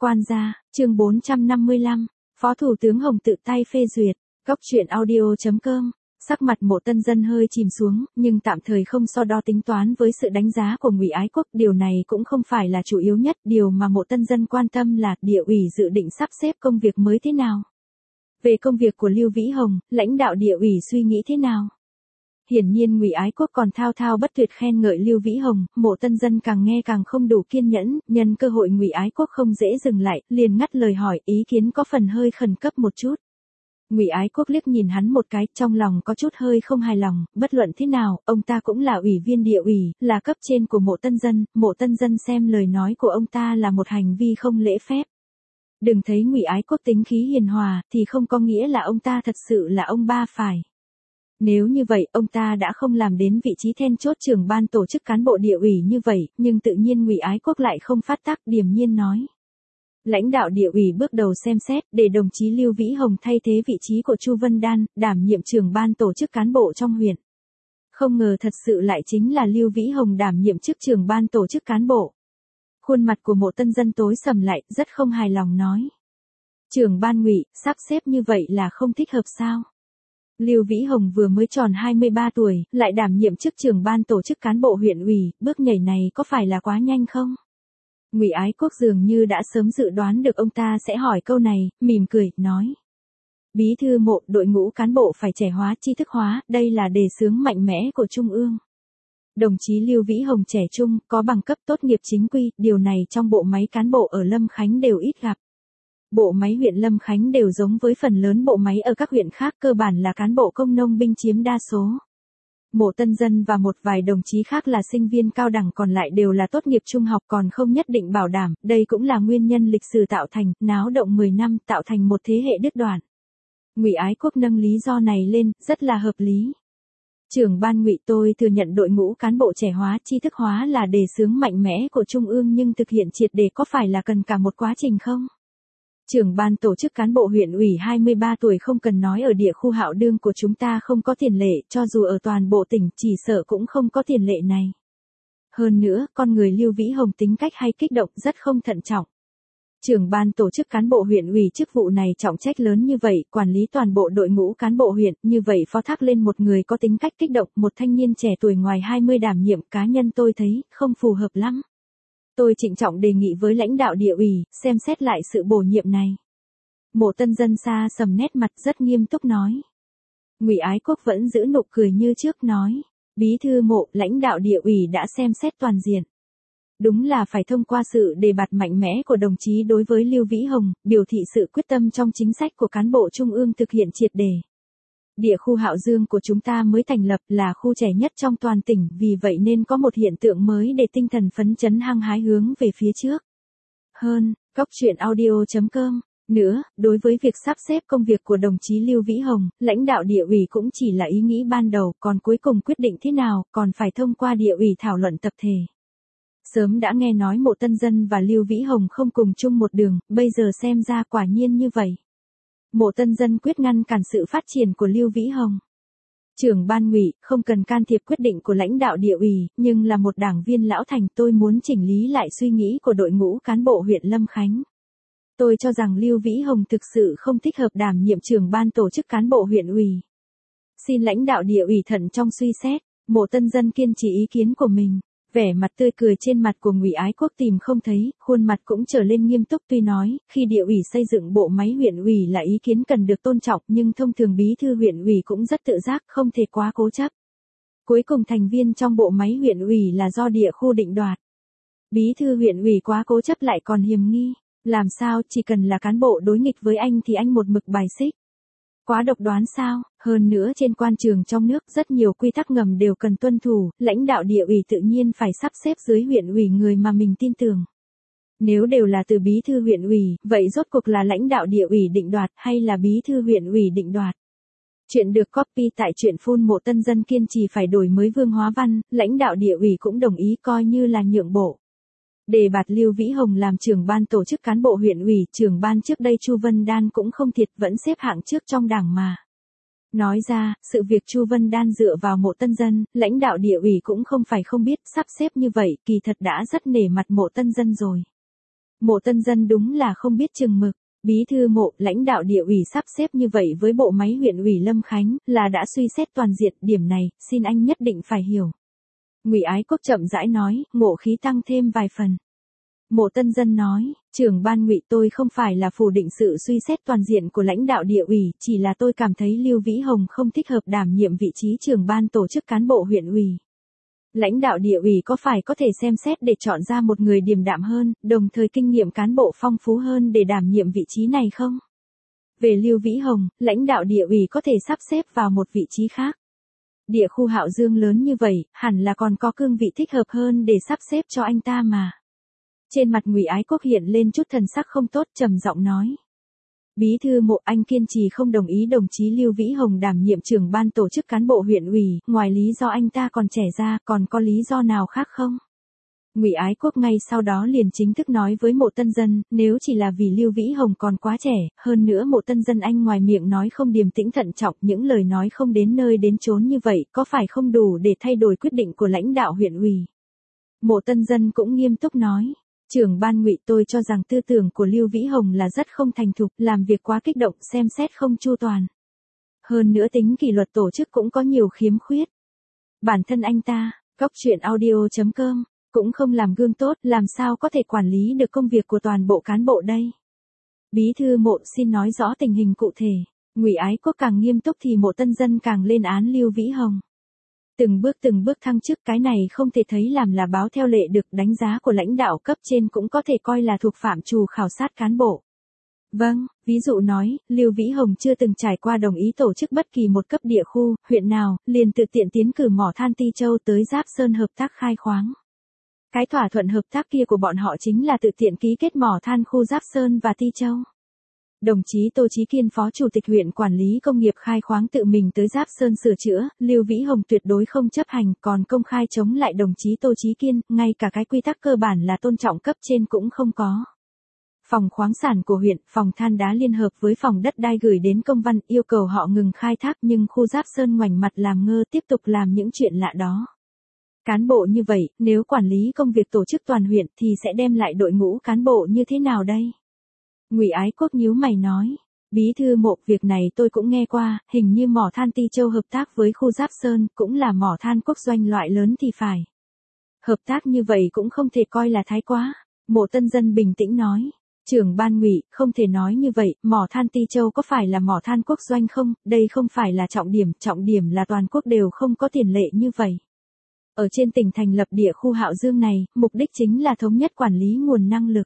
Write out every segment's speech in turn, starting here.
Quan gia, chương 455, Phó Thủ tướng Hồng tự tay phê duyệt. Góc truyện audio.com. Sắc mặt Mộ Tân Dân hơi chìm xuống, nhưng tạm thời không so đo tính toán với sự đánh giá của Ngụy Ái Quốc, điều này cũng không phải là chủ yếu nhất, điều mà Mộ Tân Dân quan tâm là Địa ủy dự định sắp xếp công việc mới thế nào. Về công việc của Lưu Vĩ Hồng, lãnh đạo Địa ủy suy nghĩ thế nào? Hiển nhiên Ngụy Ái Quốc còn thao thao bất tuyệt khen ngợi Lưu Vĩ Hồng, Mộ Tân Dân càng nghe càng không đủ kiên nhẫn, nhân cơ hội Ngụy Ái Quốc không dễ dừng lại, liền ngắt lời hỏi, ý kiến có phần hơi khẩn cấp một chút. Ngụy Ái Quốc liếc nhìn hắn một cái, trong lòng có chút hơi không hài lòng, bất luận thế nào, ông ta cũng là ủy viên Địa ủy, là cấp trên của Mộ Tân Dân xem lời nói của ông ta là một hành vi không lễ phép. Đừng thấy Ngụy Ái Quốc tính khí hiền hòa, thì không có nghĩa là ông ta thật sự là ông ba phải. Nếu như vậy, ông ta đã không làm đến vị trí then chốt trưởng ban tổ chức cán bộ Địa ủy như vậy, nhưng tự nhiên Ngụy Ái Quốc lại không phát tác, điềm nhiên nói. Lãnh đạo Địa ủy bước đầu xem xét, để đồng chí Lưu Vĩ Hồng thay thế vị trí của Chu Vân Đan, đảm nhiệm trưởng ban tổ chức cán bộ trong huyện. Không ngờ thật sự lại chính là Lưu Vĩ Hồng đảm nhiệm chức trưởng ban tổ chức cán bộ. Khuôn mặt của Mộ Tân Dân tối sầm lại, rất không hài lòng nói. Trưởng ban Ngụy, sắp xếp như vậy là không thích hợp sao? Lưu Vĩ Hồng vừa mới tròn 23 tuổi, lại đảm nhiệm chức trưởng ban tổ chức cán bộ huyện ủy, bước nhảy này có phải là quá nhanh không? Ngụy Ái Quốc dường như đã sớm dự đoán được ông ta sẽ hỏi câu này, mỉm cười, nói. Bí thư Mộ, đội ngũ cán bộ phải trẻ hóa, tri thức hóa, đây là đề xướng mạnh mẽ của Trung ương. Đồng chí Lưu Vĩ Hồng trẻ trung, có bằng cấp tốt nghiệp chính quy, điều này trong bộ máy cán bộ ở Lâm Khánh đều ít gặp. Bộ máy huyện Lâm Khánh đều giống với phần lớn bộ máy ở các huyện khác, cơ bản là cán bộ công nông binh chiếm đa số. Mộ Tân Dân và một vài đồng chí khác là sinh viên cao đẳng, còn lại đều là tốt nghiệp trung học, còn không nhất định bảo đảm, đây cũng là nguyên nhân lịch sử tạo thành, náo động 10 năm, tạo thành một thế hệ đứt đoạn. Ngụy Ái Quốc nâng lý do này lên, rất là hợp lý. Trưởng ban Ngụy, tôi thừa nhận đội ngũ cán bộ trẻ hóa, tri thức hóa là đề xướng mạnh mẽ của Trung ương, nhưng thực hiện triệt để có phải là cần cả một quá trình không? Trưởng ban tổ chức cán bộ huyện ủy 23 tuổi không cần nói, ở địa khu Hạo Đương của chúng ta không có tiền lệ, cho dù ở toàn bộ tỉnh chỉ sợ cũng không có tiền lệ này. Hơn nữa, con người Lưu Vĩ Hồng tính cách hay kích động, rất không thận trọng. Trưởng ban tổ chức cán bộ huyện ủy chức vụ này trọng trách lớn như vậy, quản lý toàn bộ đội ngũ cán bộ huyện, như vậy phó thác lên một người có tính cách kích động, một thanh niên trẻ tuổi ngoài 20 đảm nhiệm, cá nhân tôi thấy không phù hợp lắm. Tôi trịnh trọng đề nghị với lãnh đạo Địa ủy, xem xét lại sự bổ nhiệm này. Mộ Tân Dân xa sầm nét mặt, rất nghiêm túc nói. Ngụy Ái Quốc vẫn giữ nụ cười như trước, nói. Bí thư Mộ, lãnh đạo Địa ủy đã xem xét toàn diện. Đúng là phải thông qua sự đề bạt mạnh mẽ của đồng chí đối với Lưu Vĩ Hồng, biểu thị sự quyết tâm trong chính sách của cán bộ trung ương thực hiện triệt để. Địa khu Hạo Dương của chúng ta mới thành lập, là khu trẻ nhất trong toàn tỉnh, vì vậy nên có một hiện tượng mới để tinh thần phấn chấn hăng hái hướng về phía trước. Hơn, góc truyện audio.com. Nữa, đối với việc sắp xếp công việc của đồng chí Lưu Vĩ Hồng, lãnh đạo Địa ủy cũng chỉ là ý nghĩ ban đầu, còn cuối cùng quyết định thế nào, còn phải thông qua Địa ủy thảo luận tập thể. Sớm đã nghe nói Mộ Tân Dân và Lưu Vĩ Hồng không cùng chung một đường, bây giờ xem ra quả nhiên như vậy. Mộ Tân Dân quyết ngăn cản sự phát triển của Lưu Vĩ Hồng. Trưởng ban Ngụy, không cần can thiệp quyết định của lãnh đạo Địa ủy, nhưng là một đảng viên lão thành, tôi muốn chỉnh lý lại suy nghĩ của đội ngũ cán bộ huyện Lâm Khánh. Tôi cho rằng Lưu Vĩ Hồng thực sự không thích hợp đảm nhiệm trưởng ban tổ chức cán bộ huyện ủy. Xin lãnh đạo Địa ủy thận trong suy xét. Mộ Tân Dân kiên trì ý kiến của mình. Vẻ mặt tươi cười trên mặt của Ngụy Ái Quốc tìm không thấy, khuôn mặt cũng trở lên nghiêm túc, tuy nói, khi Địa ủy xây dựng bộ máy huyện ủy là ý kiến cần được tôn trọng, nhưng thông thường bí thư huyện ủy cũng rất tự giác, không thể quá cố chấp. Cuối cùng thành viên trong bộ máy huyện ủy là do địa khu định đoạt. Bí thư huyện ủy quá cố chấp lại còn hiềm nghi, làm sao, chỉ cần là cán bộ đối nghịch với anh thì anh một mực bài xích. Quá độc đoán sao? Hơn nữa trên quan trường trong nước rất nhiều quy tắc ngầm đều cần tuân thủ, lãnh đạo Địa ủy tự nhiên phải sắp xếp dưới huyện ủy người mà mình tin tưởng. Nếu đều là từ bí thư huyện ủy, vậy rốt cuộc là lãnh đạo Địa ủy định đoạt hay là bí thư huyện ủy định đoạt? Chuyện được copy tại truyện phun. Mộ Tân Dân kiên trì phải đổi mới Vương Hóa Văn, lãnh đạo Địa ủy cũng đồng ý, coi như là nhượng bộ. Đề bạt Lưu Vĩ Hồng làm trưởng ban tổ chức cán bộ huyện ủy, trưởng ban trước đây Chu Vân Đan cũng không thiệt, vẫn xếp hạng trước trong đảng mà. Nói ra, sự việc Chu Vân Đan dựa vào Mộ Tân Dân, lãnh đạo Địa ủy cũng không phải không biết, sắp xếp như vậy, kỳ thật đã rất nể mặt Mộ Tân Dân rồi. Mộ Tân Dân đúng là không biết chừng mực. Bí thư Mộ, lãnh đạo địa ủy sắp xếp như vậy với bộ máy huyện ủy Lâm Khánh là đã suy xét toàn diện, điểm này, xin anh nhất định phải hiểu. Ngụy Ái Quốc chậm rãi nói, ngộ khí tăng thêm vài phần. Mộ Tân Dân nói, trưởng ban Ngụy, tôi không phải là phủ định sự suy xét toàn diện của lãnh đạo địa ủy, chỉ là tôi cảm thấy Lưu Vĩ Hồng không thích hợp đảm nhiệm vị trí trưởng ban tổ chức cán bộ huyện ủy. Lãnh đạo địa ủy có phải có thể xem xét để chọn ra một người điềm đạm hơn, đồng thời kinh nghiệm cán bộ phong phú hơn để đảm nhiệm vị trí này không? Về Lưu Vĩ Hồng, lãnh đạo địa ủy có thể sắp xếp vào một vị trí khác. Địa khu Hạo Dương lớn như vậy, hẳn là còn có cương vị thích hợp hơn để sắp xếp cho anh ta mà. Trên mặt Ngụy Ái Quốc hiện lên chút thần sắc không tốt, trầm giọng nói. Bí thư Mộ, anh kiên trì không đồng ý đồng chí Lưu Vĩ Hồng đảm nhiệm trưởng ban tổ chức cán bộ huyện ủy, ngoài lý do anh ta còn trẻ ra, còn có lý do nào khác không? Ngụy Ái Quốc ngay sau đó liền chính thức nói với Mộ Tân Dân, nếu chỉ là vì Lưu Vĩ Hồng còn quá trẻ, hơn nữa Mộ Tân Dân anh ngoài miệng nói không điềm tĩnh thận trọng, những lời nói không đến nơi đến chốn như vậy, có phải không đủ để thay đổi quyết định của lãnh đạo huyện ủy? Mộ Tân Dân cũng nghiêm túc nói. Trưởng ban Ngụy, tôi cho rằng tư tưởng của Lưu Vĩ Hồng là rất không thành thục, làm việc quá kích động, xem xét không chu toàn. Hơn nữa tính kỷ luật tổ chức cũng có nhiều khiếm khuyết. Bản thân anh ta, Cóc Truyện Audio.com, cũng không làm gương tốt, làm sao có thể quản lý được công việc của toàn bộ cán bộ đây? Bí thư Mộ, xin nói rõ tình hình cụ thể. Ngụy Ái Quốc càng nghiêm túc thì Mộ Tân Dân càng lên án Lưu Vĩ Hồng. Từng bước thăng chức, cái này không thể thấy làm là báo theo lệ được, đánh giá của lãnh đạo cấp trên cũng có thể coi là thuộc phạm trù khảo sát cán bộ. Vâng, ví dụ nói, Lưu Vĩ Hồng chưa từng trải qua đồng ý tổ chức bất kỳ một cấp địa khu, huyện nào, liền tự tiện tiến cử mỏ than Ti Châu tới Giáp Sơn hợp tác khai khoáng. Cái thỏa thuận hợp tác kia của bọn họ chính là tự tiện ký kết mỏ than khu Giáp Sơn và Ti Châu. Đồng chí Tô Chí Kiên phó chủ tịch huyện quản lý công nghiệp khai khoáng tự mình tới Giáp Sơn sửa chữa, Lưu Vĩ Hồng tuyệt đối không chấp hành, còn công khai chống lại đồng chí Tô Chí Kiên, ngay cả cái quy tắc cơ bản là tôn trọng cấp trên cũng không có. Phòng khoáng sản của huyện, phòng than đá liên hợp với phòng đất đai gửi đến công văn yêu cầu họ ngừng khai thác, nhưng khu Giáp Sơn ngoảnh mặt làm ngơ tiếp tục làm những chuyện lạ đó. Cán bộ như vậy, nếu quản lý công việc tổ chức toàn huyện thì sẽ đem lại đội ngũ cán bộ như thế nào đây? Ngụy Ái Quốc nhíu mày nói, bí thư Mộ, việc này tôi cũng nghe qua, hình như mỏ than Ti Châu hợp tác với khu Giáp Sơn, cũng là mỏ than quốc doanh loại lớn thì phải. Hợp tác như vậy cũng không thể coi là thái quá. Mộ Tân Dân bình tĩnh nói, trưởng ban Ngụy, không thể nói như vậy, mỏ than Ti Châu có phải là mỏ than quốc doanh không, đây không phải là trọng điểm là toàn quốc đều không có tiền lệ như vậy. Ở trên tỉnh thành lập địa khu Hạo Dương này, mục đích chính là thống nhất quản lý nguồn năng lực.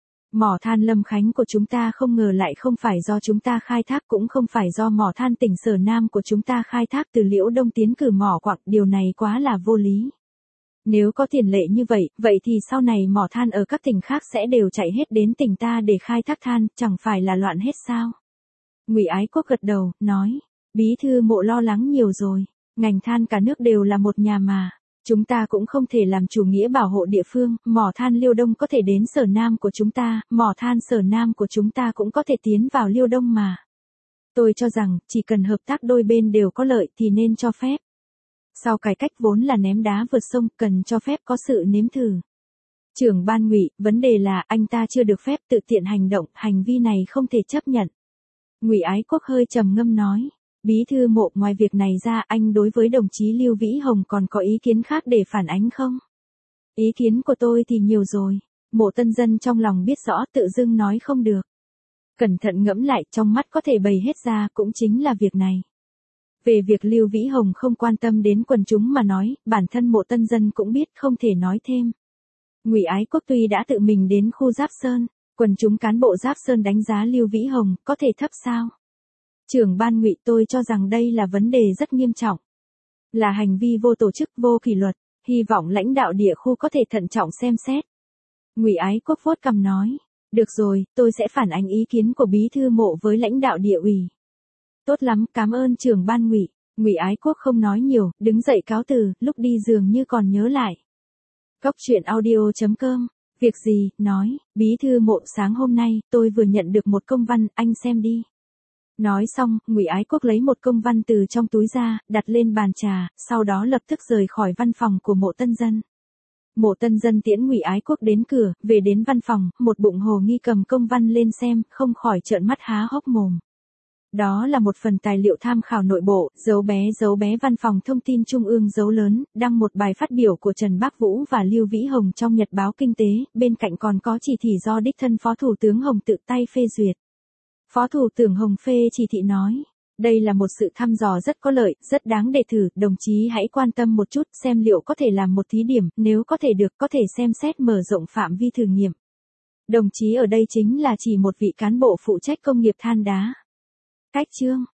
Mỏ than Lâm Khánh của chúng ta không ngờ lại không phải do chúng ta khai thác, cũng không phải do mỏ than tỉnh Sở Nam của chúng ta khai thác từ Liễu Đông tiến cử mỏ Quặng, điều này quá là vô lý. Nếu có tiền lệ như vậy, vậy thì sau này mỏ than ở các tỉnh khác sẽ đều chạy hết đến tỉnh ta để khai thác than, chẳng phải là loạn hết sao? Ngụy Ái Quốc gật đầu, nói, bí thư Mộ lo lắng nhiều rồi, ngành than cả nước đều là một nhà mà. Chúng ta cũng không thể làm chủ nghĩa bảo hộ địa phương, mỏ than Liêu Đông có thể đến Sở Nam của chúng ta, mỏ than Sở Nam của chúng ta cũng có thể tiến vào Liêu Đông mà. Tôi cho rằng, chỉ cần hợp tác đôi bên đều có lợi thì nên cho phép. Sau cải cách vốn là ném đá vượt sông, cần cho phép có sự nếm thử. Trưởng ban Ngụy, vấn đề là anh ta chưa được phép tự tiện hành động, hành vi này không thể chấp nhận. Ngụy Ái Quốc hơi trầm ngâm nói. Bí thư Mộ, ngoài việc này ra, anh đối với đồng chí Lưu Vĩ Hồng còn có ý kiến khác để phản ánh không? Ý kiến của tôi thì nhiều rồi. Mộ Tân Dân trong lòng biết rõ, tự dưng nói không được. Cẩn thận ngẫm lại, trong mắt có thể bày hết ra, cũng chính là việc này. Về việc Lưu Vĩ Hồng không quan tâm đến quần chúng mà nói, bản thân Mộ Tân Dân cũng biết không thể nói thêm. Ngụy Ái Quốc tuy đã tự mình đến khu Giáp Sơn, quần chúng cán bộ Giáp Sơn đánh giá Lưu Vĩ Hồng, có thể thấp sao? Trưởng ban Ngụy, tôi cho rằng đây là vấn đề rất nghiêm trọng. Là hành vi vô tổ chức, vô kỷ luật, hy vọng lãnh đạo địa khu có thể thận trọng xem xét. Ngụy Ái Quốc vuốt cằm nói, được rồi, tôi sẽ phản ánh ý kiến của bí thư Mộ với lãnh đạo địa ủy. Tốt lắm, cảm ơn trưởng ban Ngụy. Ngụy Ái Quốc không nói nhiều, đứng dậy cáo từ, lúc đi dường như còn nhớ lại. Cóc Truyện Audio.com, việc gì, nói, bí thư Mộ, sáng hôm nay, tôi vừa nhận được một công văn, anh xem đi. Nói xong, Ngụy Ái Quốc lấy một công văn từ trong túi ra, đặt lên bàn trà, sau đó lập tức rời khỏi văn phòng của Mộ Tân Dân. Mộ Tân Dân tiễn Ngụy Ái Quốc đến cửa, về đến văn phòng, một bụng hồ nghi cầm công văn lên xem, không khỏi trợn mắt há hốc mồm. Đó là một phần tài liệu tham khảo nội bộ, dấu bé văn phòng thông tin trung ương dấu lớn, đăng một bài phát biểu của Trần Bác Vũ và Lưu Vĩ Hồng trong Nhật báo Kinh tế, bên cạnh còn có chỉ thị do đích thân Phó Thủ tướng Hồng tự tay phê duyệt. Phó Thủ tướng Hồng phê chỉ thị nói, đây là một sự thăm dò rất có lợi, rất đáng để thử, đồng chí hãy quan tâm một chút xem liệu có thể làm một thí điểm, nếu có thể được có thể xem xét mở rộng phạm vi thử nghiệm. Đồng chí ở đây chính là chỉ một vị cán bộ phụ trách công nghiệp than đá. Cách chương